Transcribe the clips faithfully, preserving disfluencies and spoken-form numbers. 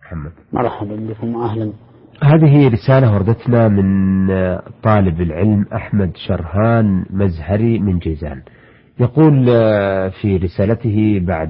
محمد. مرحبا بكم وأهلا. هذه رسالة وردتنا من طالب العلم أحمد شرهان مزهري من جيزان. يقول في رسالته بعد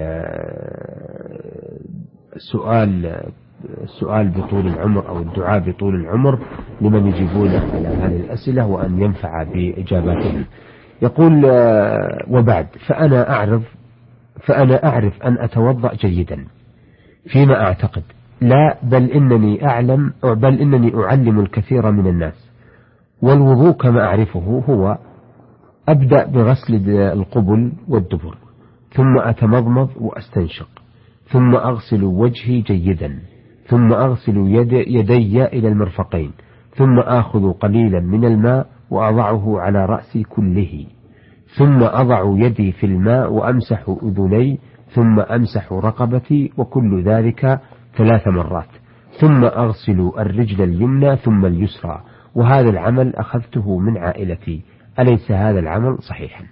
السؤال السؤال بطول العمر أو الدعاء بطول العمر لمن يجيبون على هذه الأسئلة وأن ينفع بإجاباتهم، يقول وبعد فأنا أعرف فأنا أعرف أن أتوضأ جيدا فيما أعتقد، لا بل إنني أعلم بل إنني أعلم الكثير من الناس. والوضوء كما أعرفه هو أبدأ بغسل القبل والدبر، ثم أتمضمض وأستنشق، ثم أغسل وجهي جيدا، ثم أغسل يد يدي إلى المرفقين، ثم آخذ قليلا من الماء وأضعه على رأسي كله، ثم أضع يدي في الماء وأمسح أذني، ثم أمسح رقبتي، وكل ذلك ثلاث مرات، ثم أغسل الرجل اليمنى ثم اليسرى. وهذا العمل أخذته من عائلتي، أليس هذا العمل صحيحا؟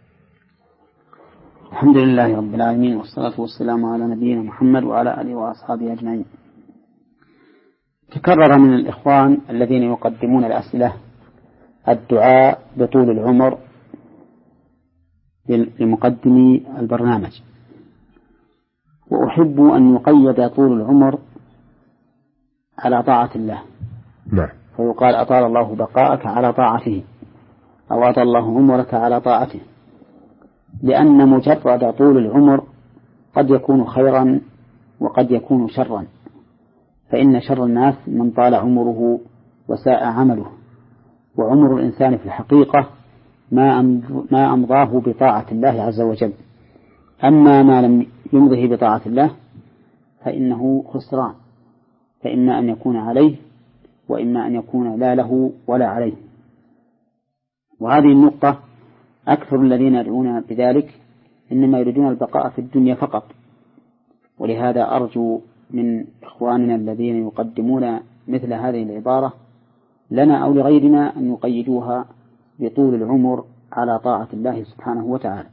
الحمد لله رب العالمين، والصلاة والسلام على نبينا محمد وعلى آله وأصحابه أجمعين. تكرر من الإخوان الذين يقدمون الأسئلة الدعاء بطول العمر لمقدمي البرنامج، وأحب أن يقيد طول العمر على طاعة الله، نعم، فيقال أطال الله بقاءك على طاعته، أو أطال الله عمرك على طاعته، لأن مجرد طول العمر قد يكون خيرا وقد يكون شرا، فإن شر الناس من طال عمره وساء عمله، وعمر الإنسان في الحقيقة ما أمضاه بطاعة الله عز وجل. أما ما لم يمضه بطاعة الله فإنه خسران، فإما أن يكون عليه وإما أن يكون لا له ولا عليه. وهذه النقطة أكثر الذين يدعون بذلك إنما يريدون البقاء في الدنيا فقط، ولهذا أرجو من إخواننا الذين يقدمون مثل هذه العبارة لنا أو لغيرنا أن يقيدوها بطول العمر على طاعة الله سبحانه وتعالى.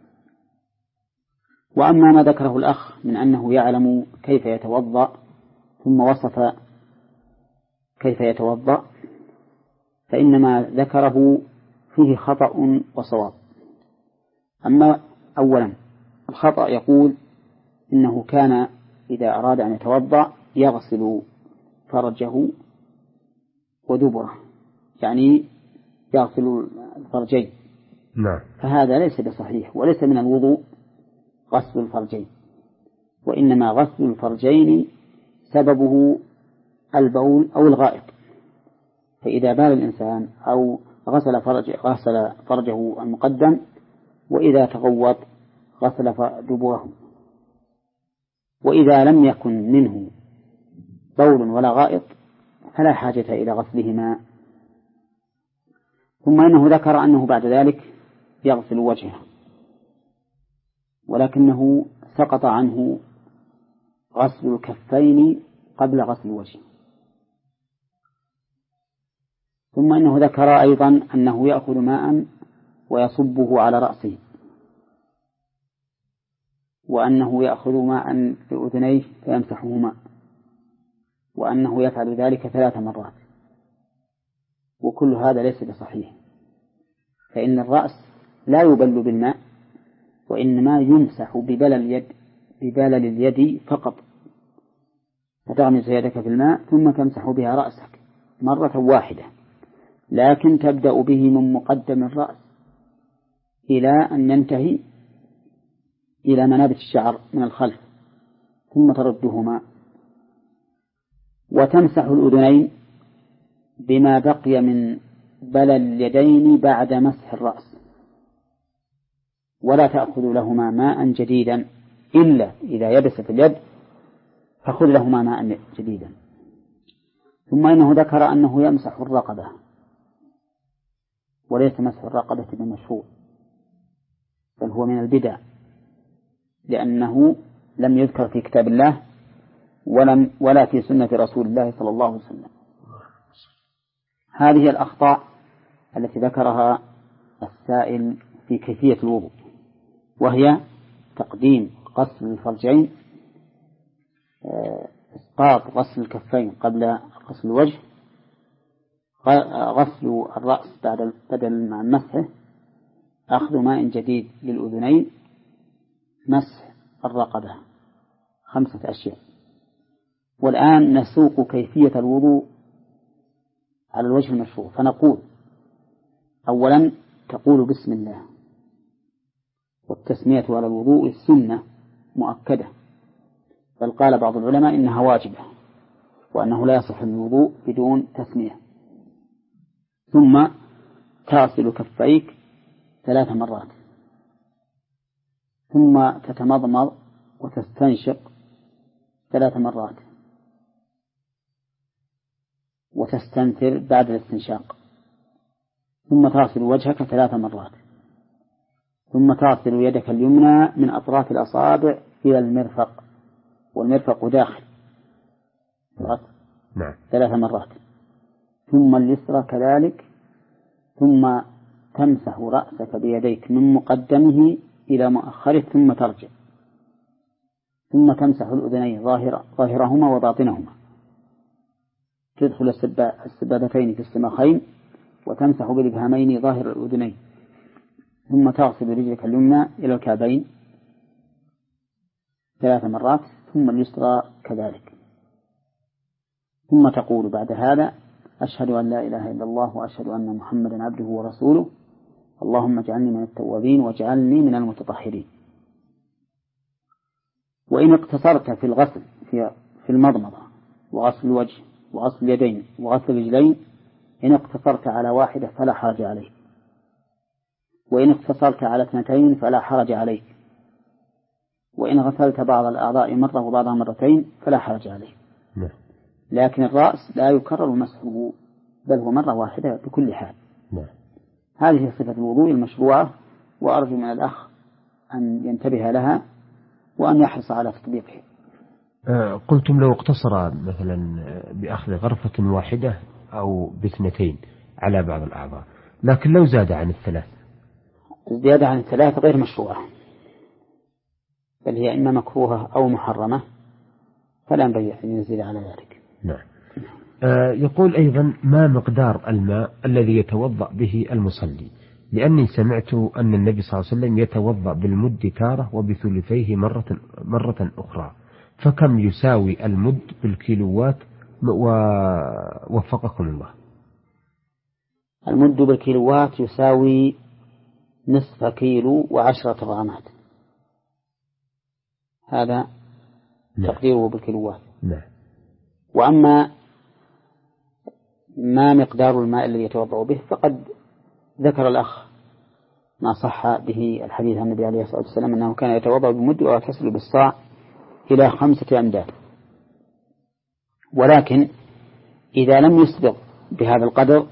وأما ما ذكره الأخ من أنه يعلم كيف يتوضأ ثم وصف كيف يتوضأ، فإنما ذكره فيه خطأ وصواب. أما أولا الخطأ يقول إنه كان إذا أراد أن يتوضأ يغسل فرجه ودبره، يعني يغسل الفرجين، نعم، فهذا ليس بصحيح، وليس من الوضوء غسل الفرجين، وإنما غسل الفرجين سببه البول أو الغائط، فإذا بال الإنسان أو غسل فرج غسل فرجه المقدم، وإذا تغوط غسل دبره. وإذا لم يكن منه بول ولا غائط فلا حاجة إلى غسلهما. ثم إنه ذكر أنه بعد ذلك يغسل وجهه، ولكنه سقط عنه غسل الكفين قبل غسل الوجه. ثم إنه ذكر أيضا أنه يأخذ ماء ويصبه على رأسه، وأنه يأخذ ماء في أذنيه فيمسحهما، وأنه يفعل ذلك ثلاث مرات. وكل هذا ليس بصحيح، فإن الرأس لا يبل بالماء، وإنما يمسح ببلل اليد ببلل اليد فقط، فتغمس يدك في الماء ثم تمسح بها رأسك مرة واحدة، لكن تبدأ به من مقدم الرأس إلى أن ينتهي إلى منابت الشعر من الخلف، ثم تردهما، وتمسح الأذنين بما بقي من بلل اليدين بعد مسح الرأس، ولا تأخذ لهما ماء جديدا إلا إذا يبس في اليد فخذ لهما ماء جديدا. ثم إنه ذكر أنه يمسح الرقبة، وليس مسح الرقبة بمشروع، بل هو من البدع، لأنه لم يذكر في كتاب الله ولم ولا في سنة رسول الله صلى الله عليه وسلم. هذه الأخطاء التي ذكرها السائل في كيفية الوضوء، وهي تقديم غسل الفرجين إسقاط غسل الكفين قبل غسل الوجه، غسل الرأس بعد بدل مع مسحه، أخذ ماء جديد للأذنين، مسح الرقبة. خمسة أشياء. والآن نسوق كيفية الوضوء على الوجه المشروع. فنقول أولا تقول بسم الله، والتسمية على الوضوء السنة مؤكدة، بل قال بعض العلماء إنها واجبة وأنه لا يصح الوضوء بدون تسمية. ثم تغسل كفيك ثلاث مرات، ثم تتمضمض وتستنشق ثلاث مرات، وتستنثر بعد الاستنشاق، ثم تغسل وجهك ثلاث مرات، ثم تغسل يدك اليمنى من أطراف الأصابع إلى المرفق، والمرفق داخل نعم. ثلاث مرات، ثم اليسرى كذلك، ثم تمسح رأسك بيديك من مقدمه إلى مؤخره ثم ترجع، ثم تمسح الأذنين ظاهر ظاهرهما وباطنهما، تدخل السبابتين في السماخين وتمسح بالإبهامين ظاهر الأذنين، ثم تغسل رجلك اليمنى إلى الكعبين ثلاث مرات، ثم اليسرى كذلك، ثم تقول بعد هذا أشهد أن لا إله إلا الله وأشهد أن محمدا عبده ورسوله، اللهم اجعلني من التوابين واجعلني من المتطهرين. وإن اقتصرت في الغسل في في المضمضة وغسل الوجه وغسل اليدين وغسل الرجلين، إن اقتصرت على واحدة فلا حرج عليك، وإن اقتصرت على اثنتين فلا حرج عليك، وإن غسلت بعض الأعضاء مرة وبعضها مرتين فلا حرج عليك. لكن الرأس لا يكرر مسحه، بل هو مرة واحدة بكل حال. هذه صفة الوضوء المشروعة، وأرجو من الأخ أن ينتبه لها وأن يحرص على تطبيقها. آه قلتم لو اقتصر مثلا بأخذ غرفة واحدة أو باثنتين على بعض الأعضاء، لكن لو زاد عن الثلاث، الزيادة عن الثلاث غير مشروعة، بل هي إما مكروهة أو محرمة، فلا ينبغي أن ينزل على ذلك. نعم. آه يقول أيضا ما مقدار الماء الذي يتوضأ به المصلي؟ لأني سمعت أن النبي صلى الله عليه وسلم يتوضأ بالمد تارة وبثلثيه مرة, مرة أخرى، فكم يساوي المد بالكيلوات ووفقكم الله؟ المد بالكيلوات يساوي نصف كيلو وعشرة غرامات، هذا تقديره بالكيلوات. نعم. وأما ما مقدار الماء الذي يتوضأ به فقد ذكر الأخ ما صح به الحديث عن النبي عليه الصلاة والسلام أنه كان يتوضأ بمد ويغتسل بالصاع إلى خمسة أمداد، ولكن إذا لم يسبق بهذا القدر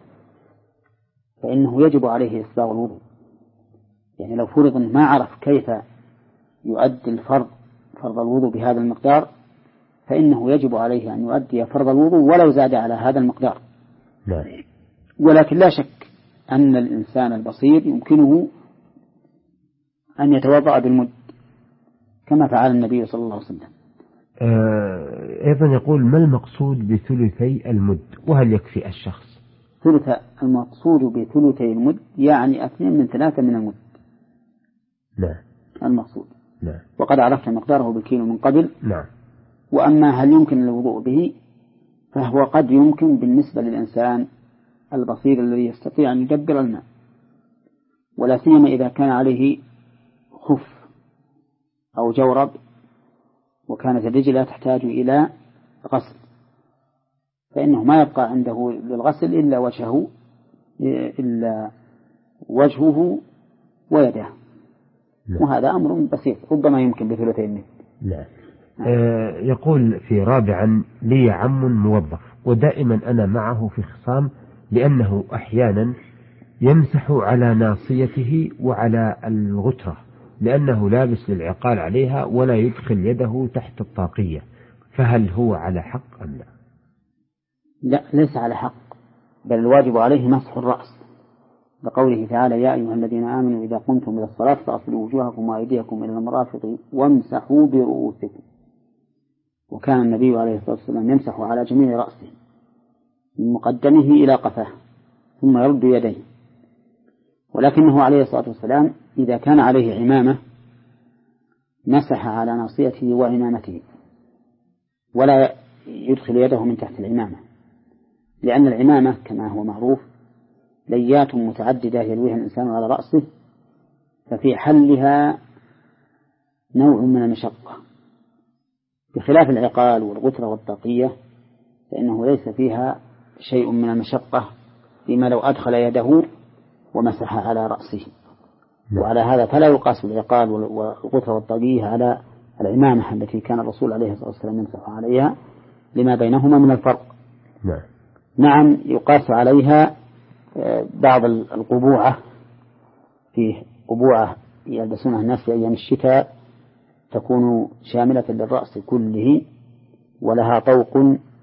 فإنه يجب عليه إسباغ الوضوء. يعني لو فرض ما عرف كيف يؤدي الفرض فرض الوضوء بهذا المقدار، فإنه يجب عليه أن يؤدي فرض الوضوء ولو زاد على هذا المقدار. لا. ولكن لا شك أن الإنسان البصير يمكنه أن يتوضأ بالمد كما فعل النبي صلى الله عليه وسلم. أيضا يقول ما المقصود بثلثي المد، وهل يكفي الشخص؟ ثلث المقصود بثلثي المد يعني اثنين من ثلاثة من المد. نعم. المقصود. نعم. وقد عرفت مقداره بالكيلو من قبل. نعم. وأما هل يمكن الوضوء به فهو قد يمكن بالنسبة للإنسان البصير الذي يستطيع أن يدبر الماء، ولا سيما إذا كان عليه خف أو جورب وكانت الرجل لا تحتاج إلى غسل، فإنه ما يبقى عنده للغسل إلا وجهه إلا وجهه ويده. لا. وهذا أمر بسيط ربما يمكن بثلثين منه. لا. آه يقول في رابعا لي عم موظف ودائما أنا معه في خصام، لأنه أحيانا يمسح على ناصيته وعلى الغترة لأنه لابس للعقال عليها ولا يدخل يده تحت الطاقية، فهل هو على حق أم لا؟ لا، ليس على حق، بل الواجب عليه مسح الرأس، لقوله تعالى يا أيها الذين آمنوا إذا قمتم إلى الصلاة فأغسلوا وجوهكم وأيديكم إلى المرافق وامسحوا برؤوسكم. وكان النبي عليه الصلاة والسلام يمسح على جميع رأسه من مقدمه إلى قفاه ثم يرد يديه، ولكنه عليه الصلاة والسلام إذا كان عليه عمامة مسح على ناصيته وعمامته ولا يدخل يده من تحت العمامة، لأن العمامة كما هو معروف ليات متعددة يلويها الإنسان على رأسه، ففي حلها نوع من المشقة، بخلاف العقال والغترة والطاقية فإنه ليس فيها شيء من المشقة فيما لو أدخل يده ومسح على رأسه. وعلى هذا فلا يقاس العقال والغترة والطاقية على العمامة التي كان الرسول عليه الصلاة والسلام يمسح عليها لما بينهما من الفرق. نعم, نعم يقاس عليها بعض القبوعة، فيه قبوعة يلبسونها الناس في أيام الشتاء تكون شاملة للرأس كله ولها طوق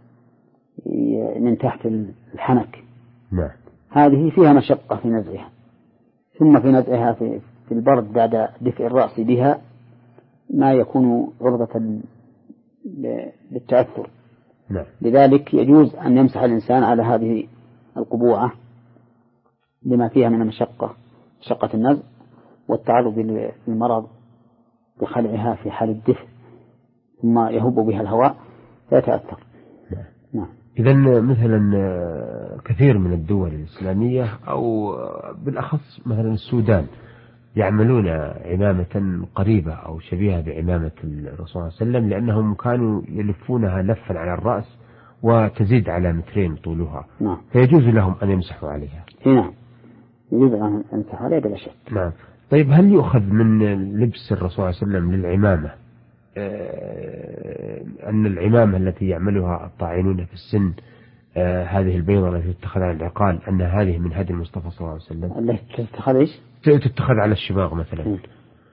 من تحت الحنك. نعم. هذه فيها مشقة في نزعها، ثم في نزعها في, في البرد بعد دفء الرأس بها ما يكون عرضة للتأثر. نعم. لذلك يجوز أن يمسح الإنسان على هذه القبوعة لما فيها من المشقة، مشقة النزع والتعرض للمرض بخلعها في حال الدفء ثم يهب بها الهواء فيتأثر. نعم. نعم. إذن مثلا كثير من الدول الإسلامية أو بالأخص مثلا السودان يعملون عمامة قريبة أو شبيهة بعمامة الرسول صلى الله عليه وسلم، لأنهم كانوا يلفونها لفا على الرأس وتزيد على مترين طولها. نعم. فيجوز لهم أن يمسحوا عليها. نعم يجوز أن يمسحوا عليها بلا شك. نعم. طيب هل يؤخذ من لبس الرسول صلى الله عليه وسلم للعمامة أن العمامة التي يعملها الطاعنون في السن هذه البيضة التي تتخذ على العقال أن هذه من هدي المصطفى صلى الله عليه وسلم؟ التي تتخذ إيش؟ تتخذ على الشماغ مثلا. م.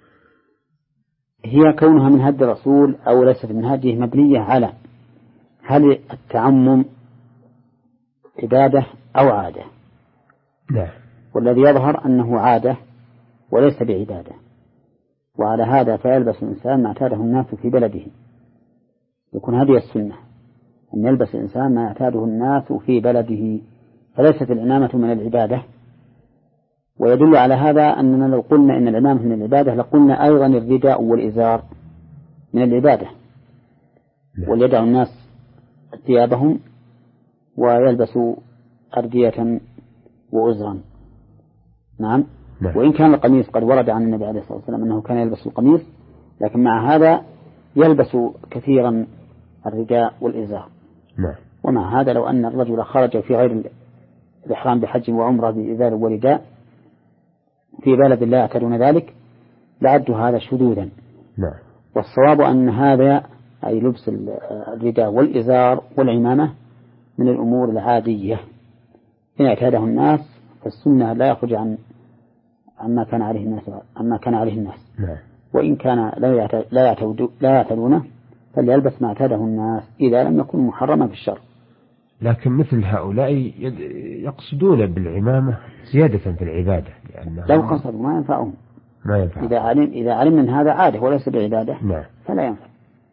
هي كونها من هدي الرسول أو ليست من هديه مبنية على هل التعمم عبادة أو عادة. نعم. والذي يظهر أنه عادة وليس بعبادة، وعلى هذا فيلبس الإنسان ما اعتاده الناس في بلده، يكون هذه السنة أن يلبس الإنسان ما اعتاده الناس في بلده، فليست العمامة من العبادة. ويدل على هذا أننا لو قلنا إن العمامة من العبادة لقلنا أيضا الرداء والإزار من العبادة. وليدع الناس ثيابهم ويلبسوا أردية وأزرا. نعم. نعم. وإن كان القميص قد ورد عن النبي عليه الصلاة والسلام أنه كان يلبس القميص، لكن مع هذا يلبس كثيرا الرداء والإزار. نعم. ومع هذا لو أن الرجل خرج في غير الإحرام بحج وعمرة بإزار ورداء في بلد لا يعتادون ذلك لعد هذا شذوذا. نعم. والصواب أن هذا أي لبس الرداء والإزار والعمامة من الأمور العادية إن اعتاده الناس، فالسنة لا يخرج عن عما كان عليه الناس عما كان عليه الناس. نعم. وإن كان لا يعتاد لا يعتادونه فليلبس ما اعتاده الناس إذا لم يكن محرما في الشرع. لكن مثل هؤلاء يقصدون بالعمامة زيادة في العبادة، لو قصدوا ما ينفعهم. ما ينفع. إذا علم إذا علم من هذا عادة وليس بعبادة. نعم. فلا ينفع.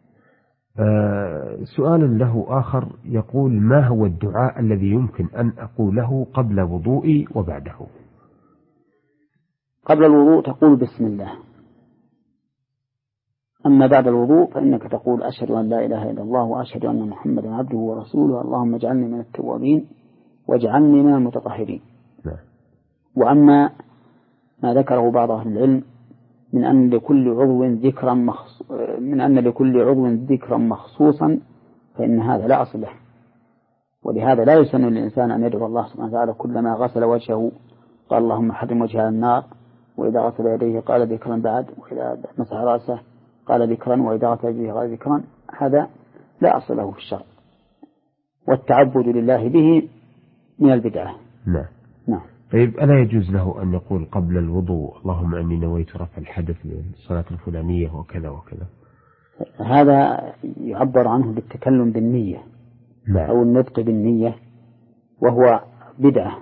آه سؤال له آخر يقول: ما هو الدعاء الذي يمكن أن أقوله قبل وضوئي وبعده؟ قبل الوضوء تقول بسم الله، أما بعد الوضوء فإنك تقول أشهد أن لا إله إلا الله وأشهد أن محمدا عبده ورسوله، اللهم اجعلني من التوابين واجعلني من المتطهرين. نعم. وأما ما ذكره بعض أهل العلم من أن لكل عضو ذكرا مخص... من أن لكل عضو ذكرا مخصوصا فإن هذا لا أصل له، ولهذا لا يسن للإنسان أن يدعو الله سبحانه وتعالى كلما غسل وجهه قال اللهم حرم وجهه على النار، وإذا غسل يديه قال ذكرا بعد، وإذا مسح رأسه قال ذكرا، وإذا غسل يديه قال ذكرا. هذا لا أصل له في الشرع، والتعبد لله به من البدعة. نعم. نعم. طيب ألا يجوز له أن يقول قبل الوضوء اللهم أني نويت رفع الحدث للصلاة الفلانية وكذا وكذا؟ هذا يعبر عنه بالتكلم بالنية. نعم. أو النطق بالنية، وهو بدعة،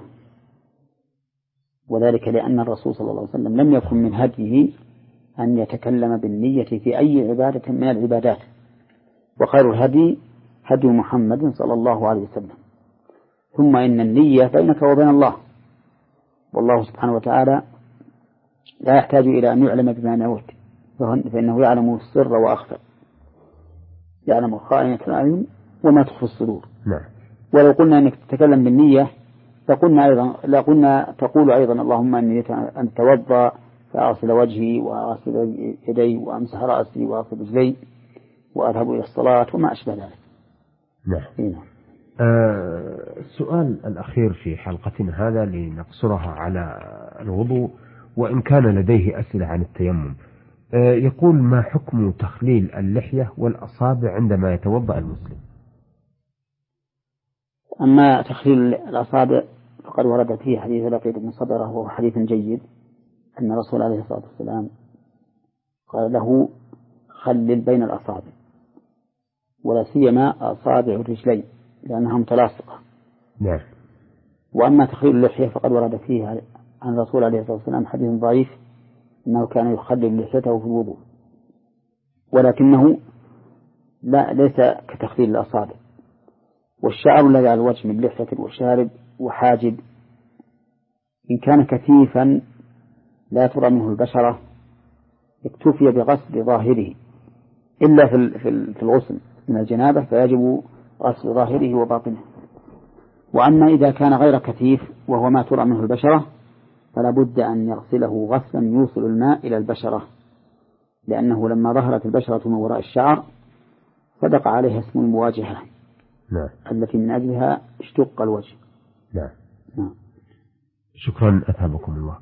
وذلك لأن الرسول صلى الله عليه وسلم لم يكن من هديه أن يتكلم بالنية في أي عبادة من العبادات، وخير الهدي هدي محمد صلى الله عليه وسلم. ثم إن النية بينك وبين الله، والله سبحانه وتعالى لا يحتاج إلى أن يعلم بما نويت، فإنه يعلم السر وأخفى، يعلم خائنة الأعين وما تخفي الصدور. نعم. ولو قلنا أنك تتكلم بالنية فقلنا أيضا لا قلنا تقول أيضا اللهم أني أن أتوضأ فأغسل وجهي وأغسل يدي وأمسح رأسي وأغسل رجلي وأذهب إلى الصلاة وما أشبه ذلك. نعم. هنا. آه السؤال الأخير في حلقتنا هذا لنقصرها على الوضوء، وإن كان لديه أسئلة عن التيمم. آه يقول: ما حكم تخليل اللحية والأصابع عندما يتوضأ المسلم؟ أما تخليل الأصابع فقد ورد فيه حديث لقيط بن صبرة وهو حديث جيد، أن الرسول عليه الصلاة والسلام قال له: خلل بين الأصابع، ولا سيما أصابع الرجلين لأنها متلاصقة. نعم. وأما تخليل اللحية فقد ورد فيه عن الرسول عليه الصلاة والسلام حديث ضعيف أنه كان يخلل لحيته في الوضوء، ولكنه لا ليس كتخليل الأصابع. والشعر الذي على الوجه من لحية وشارب وحاجب إن كان كثيفا لا ترى منه البشرة اكتفي بغسل ظاهره، إلا في الغسل من الجنابة فيجب غسل ظاهره وباطنه. وأما إذا كان غير كثيف وهو ما ترى منه البشرة فلا بد أن يغسله غسلا يوصل الماء إلى البشرة، لأنه لما ظهرت البشرة من وراء الشعر صدق عليها اسم المواجهة. نعم. التي من أجلها اشتق الوجه. نعم. نعم. شكرا، أثابكم الله.